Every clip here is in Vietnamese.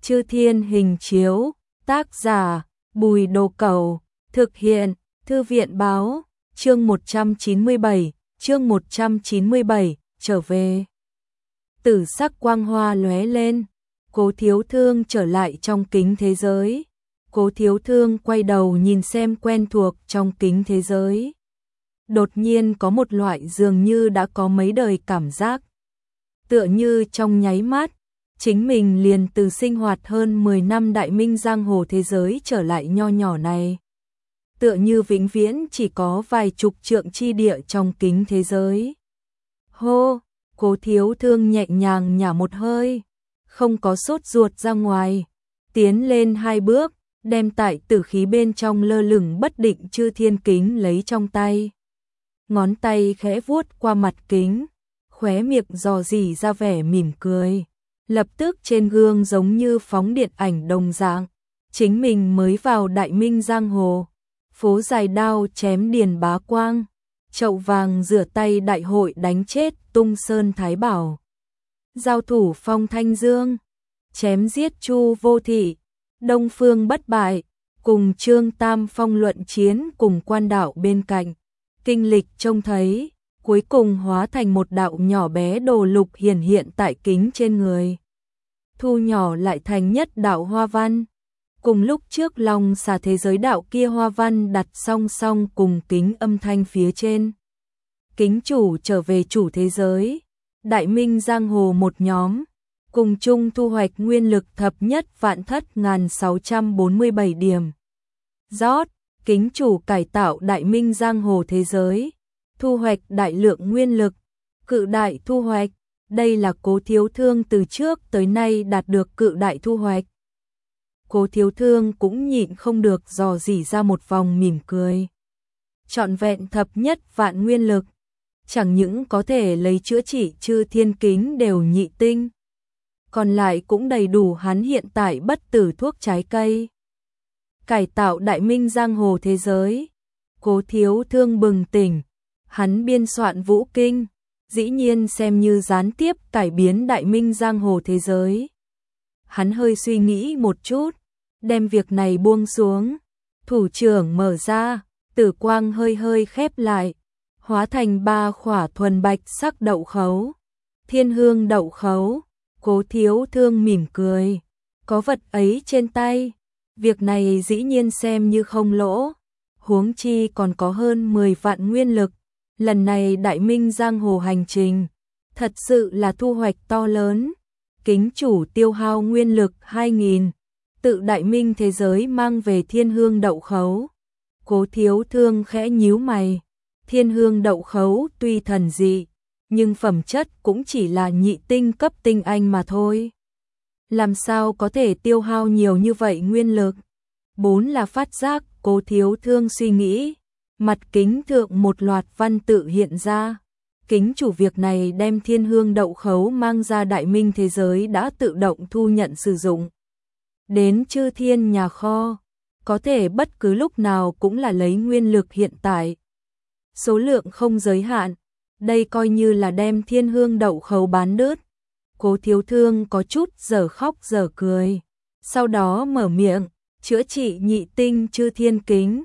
Chư Thiên Hình Chiếu, tác giả, Bùi Đồ Cẩu, thực hiện, Thư viện Báo, chương 197, trở về. Tử sắc quang hoa lóe lên, Cố Thiếu Thương trở lại trong kính thế giới. Cố Thiếu Thương quay đầu nhìn xem quen thuộc trong kính thế giới. Đột nhiên có một loại dường như đã có mấy đời cảm giác. Tựa như trong nháy mắt, chính mình liền từ sinh hoạt hơn 10 năm đại minh giang hồ thế giới trở lại nho nhỏ này. Tựa như vĩnh viễn chỉ có vài chục trượng chi địa trong kính thế giới. Hô, Cố Thiếu Thương nhẹ nhàng nhả một hơi, không có sốt ruột ra ngoài, tiến lên 2 bước, đem tại tử khí bên trong lơ lửng bất định chư thiên kính lấy trong tay. Ngón tay khẽ vuốt qua mặt kính, khóe miệng dò dỉ ra vẻ mỉm cười. Lập tức trên gương giống như phóng điện ảnh đồng dạng, chính mình mới vào đại minh giang hồ, phố dài đao chém Điền Bá Quang, chậu vàng rửa tay đại hội đánh chết Tung Sơn Thái Bảo, giao thủ Phong Thanh Dương, chém giết Chu Vô Thị, Đông Phương Bất Bại, cùng Trương Tam Phong luận chiến cùng quan đạo bên cạnh, kinh lịch trông thấy, cuối cùng hóa thành một đạo nhỏ bé đồ lục hiển hiện tại kính trên người. Thu nhỏ lại thành nhất đạo hoa văn, cùng lúc trước Long Xà thế giới đạo kia hoa văn đặt song song cùng kính âm thanh phía trên. Kính chủ trở về chủ thế giới, đại minh giang hồ một nhóm, cùng chung thu hoạch nguyên lực thập nhất vạn thất ngàn 647 điểm. Rót, kính chủ cải tạo đại minh giang hồ thế giới, thu hoạch đại lượng nguyên lực, cự đại thu hoạch. Đây là Cố Thiếu Thương từ trước tới nay đạt được cự đại thu hoạch. Cố Thiếu Thương cũng nhịn không được dò dỉ ra một vòng mỉm cười. Trọn vẹn thập nhất vạn nguyên lực, chẳng những có thể lấy chữa trị chư thiên kính đều nhị tinh, còn lại cũng đầy đủ hắn hiện tại bất tử thuốc trái cây. Cải tạo đại minh giang hồ thế giới, Cố Thiếu Thương bừng tỉnh, hắn biên soạn vũ kinh, dĩ nhiên xem như gián tiếp cải biến đại minh giang hồ thế giới. Hắn hơi suy nghĩ một chút, đem việc này buông xuống, thủ trưởng mở ra, tử quang hơi hơi khép lại, hóa thành 3 khỏa thuần bạch sắc đậu khấu. Thiên hương đậu khấu, Cố Thiếu Thương mỉm cười, có vật ấy trên tay, việc này dĩ nhiên xem như không lỗ, huống chi còn có hơn 10 vạn nguyên lực. Lần này đại minh giang hồ hành trình, thật sự là thu hoạch to lớn. Kính chủ tiêu hao nguyên lực 2.000, tự đại minh thế giới mang về thiên hương đậu khấu. Cố Thiếu Thương khẽ nhíu mày, thiên hương đậu khấu tuy thần dị, nhưng phẩm chất cũng chỉ là nhị tinh cấp tinh anh mà thôi. Làm sao có thể tiêu hao nhiều như vậy nguyên lực? 4 là phát giác, Cố Thiếu Thương suy nghĩ. Mặt kính thượng một loạt văn tự hiện ra. Kính chủ việc này đem thiên hương đậu khấu mang ra đại minh thế giới đã tự động thu nhận sử dụng. Đến chư thiên nhà kho, có thể bất cứ lúc nào cũng là lấy nguyên lực hiện tại. Số lượng không giới hạn, đây coi như là đem thiên hương đậu khấu bán đứt. Cố Thiếu Thương có chút giờ khóc giờ cười. Sau đó mở miệng, chữa trị nhị tinh chư thiên kính.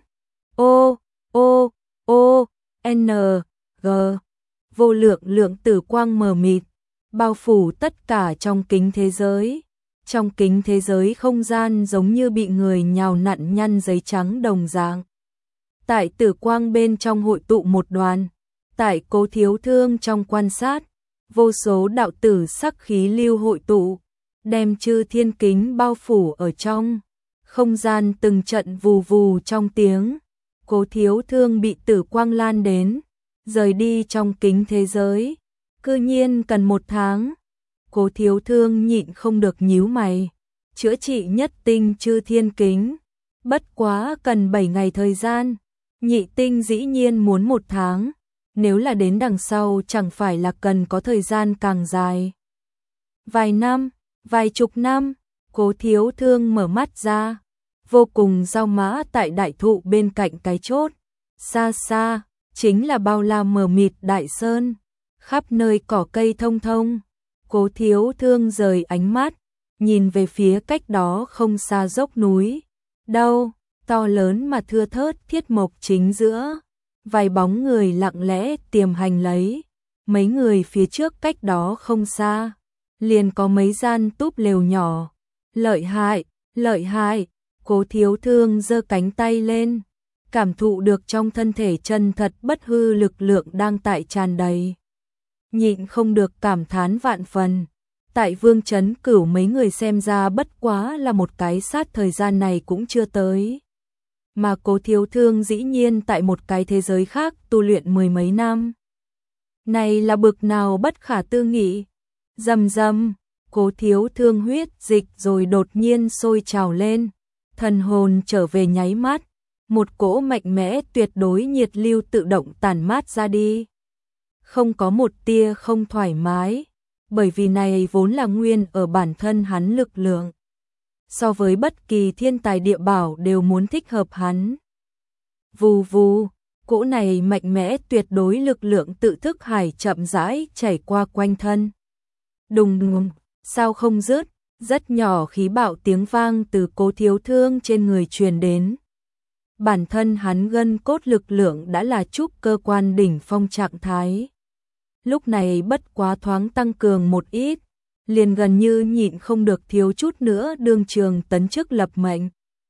N, G, vô lượng lượng tử quang mờ mịt, bao phủ tất cả trong kính thế giới. Trong kính thế giới không gian giống như bị người nhào nặn nhăn giấy trắng đồng dạng. Tại tử quang bên trong hội tụ một đoàn, tại Cố Thiếu Thương trong quan sát, vô số đạo tử sắc khí lưu hội tụ, đem chư thiên kính bao phủ ở trong. Không gian từng trận vù vù trong tiếng. Cố Thiếu Thương bị tử quang lan đến, rời đi trong kính thế giới, cư nhiên cần 1 tháng. Cố Thiếu Thương nhịn không được nhíu mày, chữa trị nhất tinh chư thiên kính, bất quá cần 7 ngày thời gian, nhị tinh dĩ nhiên muốn 1 tháng, nếu là đến đằng sau chẳng phải là cần có thời gian càng dài. Vài năm, vài chục năm, Cố Thiếu Thương mở mắt ra, vô cùng rau mã tại đại thụ bên cạnh cái chốt. Xa xa, chính là bao la mờ mịt đại sơn, khắp nơi cỏ cây thông thông. Cố Thiếu Thương rời ánh mắt, nhìn về phía cách đó không xa dốc núi. Đâu, to lớn mà thưa thớt thiết mộc chính giữa, vài bóng người lặng lẽ tiềm hành lấy. Mấy người phía trước cách đó không xa, liền có mấy gian túp lều nhỏ. Lợi hại, lợi hại, Cố Thiếu Thương giơ cánh tay lên, cảm thụ được trong thân thể chân thật bất hư lực lượng đang tại tràn đầy. Nhịn không được cảm thán vạn phần. Tại Vương Chấn Cửu mấy người xem ra bất quá là một cái sát thời gian này cũng chưa tới. Mà Cố Thiếu Thương dĩ nhiên tại một cái thế giới khác tu luyện mười mấy năm. Này là bực nào bất khả tư nghị. Rầm rầm, Cố Thiếu Thương huyết dịch rồi đột nhiên sôi trào lên. Thần hồn trở về nháy mắt, một cỗ mạnh mẽ tuyệt đối nhiệt lưu tự động tản mát ra đi. Không có một tia không thoải mái, bởi vì này vốn là nguyên ở bản thân hắn lực lượng. So với bất kỳ thiên tài địa bảo đều muốn thích hợp hắn. Vù vù, cỗ này mạnh mẽ tuyệt đối lực lượng tự thức hải chậm rãi chảy qua quanh thân. Đùng đùng, sao không dứt, rất nhỏ khí bạo tiếng vang từ Cố Thiếu Thương trên người truyền đến. Bản thân hắn gân cốt lực lượng đã là trúc cơ quan đỉnh phong trạng thái. Lúc này bất quá thoáng tăng cường một ít, liền gần như nhịn không được thiếu chút nữa đương trường tấn chức lập mệnh.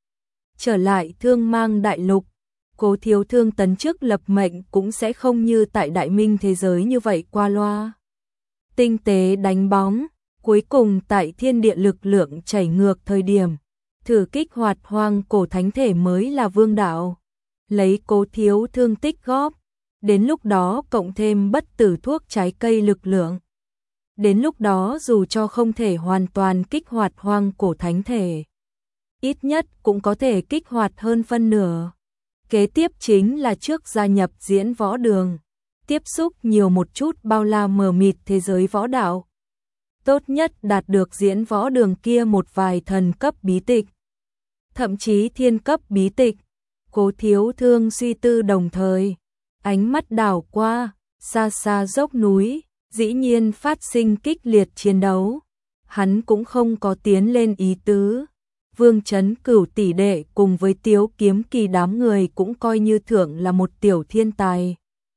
Trở lại Thương Mang đại lục, Cố Thiếu Thương tấn chức lập mệnh cũng sẽ không như tại Đại Minh thế giới như vậy qua loa. Tinh tế đánh bóng, cuối cùng tại thiên địa lực lượng chảy ngược thời điểm, thử kích hoạt hoang cổ thánh thể mới là vương đạo. Lấy Cố Thiếu Thương tích góp, đến lúc đó cộng thêm bất tử thuốc trái cây lực lượng. Đến lúc đó dù cho không thể hoàn toàn kích hoạt hoang cổ thánh thể, ít nhất cũng có thể kích hoạt hơn phân nửa. Kế tiếp chính là trước gia nhập diễn võ đường, tiếp xúc nhiều một chút bao la mờ mịt thế giới võ đạo. Tốt nhất đạt được diễn võ đường kia một vài thần cấp bí tịch, thậm chí thiên cấp bí tịch. Cố Thiếu Thương suy tư đồng thời, ánh mắt đảo qua, xa xa dốc núi, dĩ nhiên phát sinh kích liệt chiến đấu. Hắn cũng không có tiến lên ý tứ. Vương Chấn Cửu tỷ đệ cùng với Tiếu Kiếm Kỳ đám người cũng coi như thượng là một tiểu thiên tài.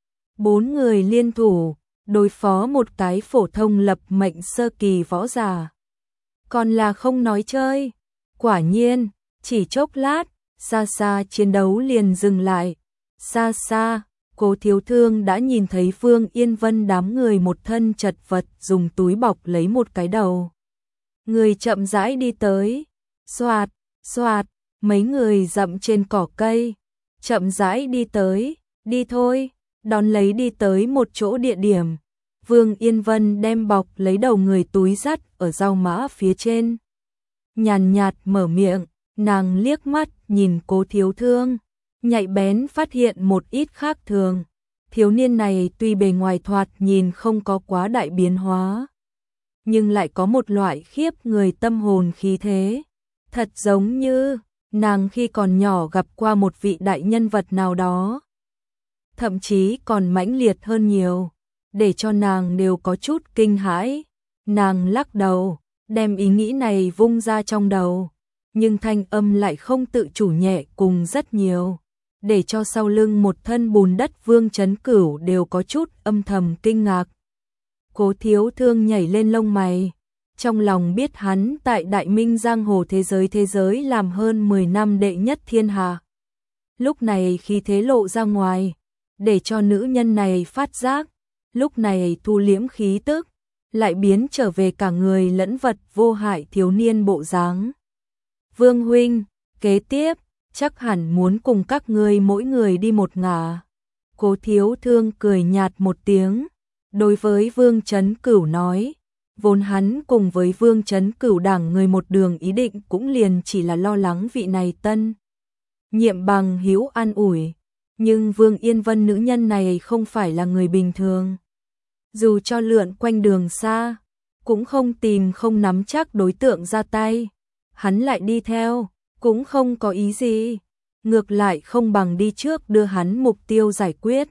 4 người liên thủ, đối phó một cái phổ thông lập mệnh sơ kỳ võ giả. Còn là không nói chơi. Quả nhiên, chỉ chốc lát, xa xa chiến đấu liền dừng lại. Xa xa, Cố Thiếu Thương đã nhìn thấy Vương Yên Vân đám người một thân chật vật dùng túi bọc lấy một cái đầu. Người chậm rãi đi tới, xoạt, xoạt, mấy người dậm trên cỏ cây, chậm rãi đi tới, đi thôi, đón lấy đi tới một chỗ địa điểm. Vương Yên Vân đem bọc lấy đầu người túi dắt ở rau mã phía trên. Nhàn nhạt mở miệng, nàng liếc mắt nhìn Cố Thiếu Thương, nhạy bén phát hiện một ít khác thường. Thiếu niên này tuy bề ngoài thoạt nhìn không có quá đại biến hóa, nhưng lại có một loại khiếp người tâm hồn khí thế. Thật giống như nàng khi còn nhỏ gặp qua một vị đại nhân vật nào đó. Thậm chí còn mãnh liệt hơn nhiều, để cho nàng đều có chút kinh hãi. Nàng lắc đầu, đem ý nghĩ này vung ra trong đầu, nhưng thanh âm lại không tự chủ nhẹ cùng rất nhiều, để cho sau lưng một thân bùn đất Vương Chấn Cửu đều có chút âm thầm kinh ngạc. Cố Thiếu Thương nhảy lên lông mày, trong lòng biết hắn tại Đại Minh giang hồ thế giới làm hơn 10 năm đệ nhất thiên hạ. Lúc này khi thế lộ ra ngoài, để cho nữ nhân này phát giác, lúc này thu liễm khí tức, lại biến trở về cả người lẫn vật vô hại thiếu niên bộ dáng. Vương huynh, kế tiếp, chắc hẳn muốn cùng các ngươi mỗi người đi một ngả. Cố Thiếu Thương cười nhạt một tiếng, đối với Vương Chấn Cửu nói, vốn hắn cùng với Vương Chấn Cửu đảng người một đường ý định cũng liền chỉ là lo lắng vị này tân nhiệm bằng hữu an ủi, nhưng Vương Yên Vân nữ nhân này không phải là người bình thường. Dù cho lượn quanh đường xa, cũng không tìm không nắm chắc đối tượng ra tay, hắn lại đi theo, cũng không có ý gì, ngược lại không bằng đi trước đưa hắn mục tiêu giải quyết.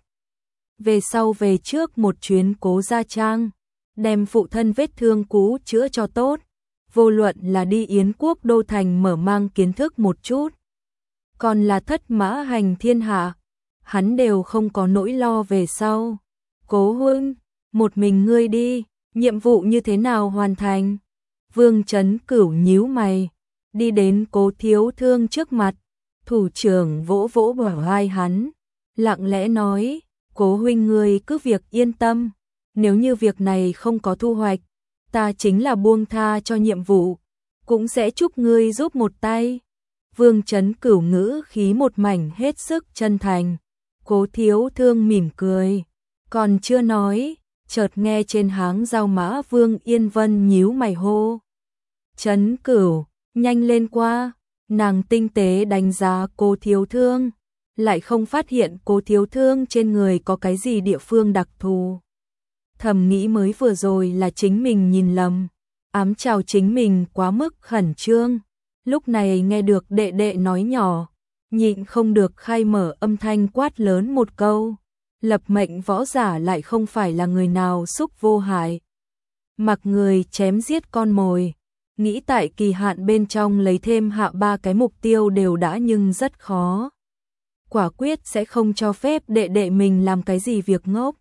Về sau về trước một chuyến Cố gia trang, đem phụ thân vết thương cũ chữa cho tốt, vô luận là đi Yến quốc đô thành mở mang kiến thức một chút, còn là thất mã hành thiên hạ, hắn đều không có nỗi lo về sau. Cố huynh, một mình ngươi đi, nhiệm vụ như thế nào hoàn thành? Vương Chấn Cửu nhíu mày, đi đến Cố Thiếu Thương trước mặt, thủ trưởng vỗ vỗ bả vai hắn, lặng lẽ nói, Cố huynh ngươi cứ việc yên tâm, nếu như việc này không có thu hoạch, ta chính là buông tha cho nhiệm vụ, cũng sẽ giúp ngươi giúp một tay. Vương Chấn Cửu ngữ khí một mảnh hết sức chân thành. Cố Thiếu Thương mỉm cười, còn chưa nói, chợt nghe trên háng giao mã Vương Yên Vân nhíu mày hô. Chấn Cửu, nhanh lên qua, nàng tinh tế đánh giá Cố Thiếu Thương, lại không phát hiện Cố Thiếu Thương trên người có cái gì địa phương đặc thù. Thầm nghĩ mới vừa rồi là chính mình nhìn lầm, ám chào chính mình quá mức khẩn trương, lúc này nghe được đệ đệ nói nhỏ, nhịn không được khai mở âm thanh quát lớn một câu, lập mệnh võ giả lại không phải là người nào xúc vô hại. Mặc người chém giết con mồi, nghĩ tại kỳ hạn bên trong lấy thêm hạ 3 cái mục tiêu đều đã nhưng rất khó. Quả quyết sẽ không cho phép đệ đệ mình làm cái gì việc ngốc.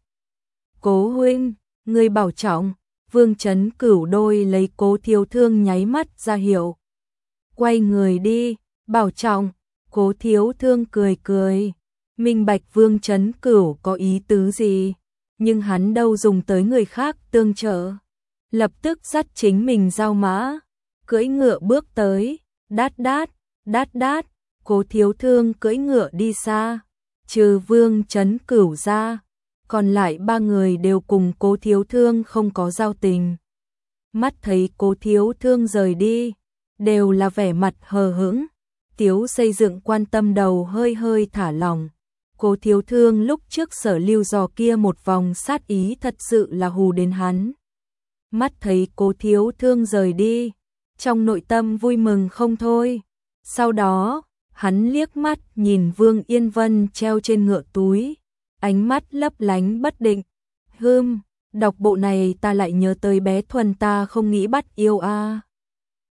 Cố huynh, ngươi bảo trọng, Vương Chấn Cửu đôi lấy Cố Thiếu Thương nháy mắt ra hiệu. Quay người đi, bảo trọng. Cố Thiếu Thương cười cười, minh bạch Vương Chấn Cửu có ý tứ gì, nhưng hắn đâu dùng tới người khác tương trợ. Lập tức dắt chính mình giao mã, cưỡi ngựa bước tới, đát đát, đát đát, Cố Thiếu Thương cưỡi ngựa đi xa, trừ Vương Chấn Cửu ra, còn lại 3 người đều cùng Cố Thiếu Thương không có giao tình. Mắt thấy Cố Thiếu Thương rời đi, đều là vẻ mặt hờ hững. Tiếu xây dựng quan tâm đầu hơi hơi thả lỏng. Cố Thiếu Thương lúc trước Sở Lưu dò kia một vòng sát ý thật sự là hù đến hắn. Mắt thấy Cố Thiếu Thương rời đi, trong nội tâm vui mừng không thôi. Sau đó, hắn liếc mắt nhìn Vương Yên Vân treo trên ngựa túi, ánh mắt lấp lánh bất định. Đọc bộ này ta lại nhớ tới bé Thuần ta không nghĩ bắt yêu a.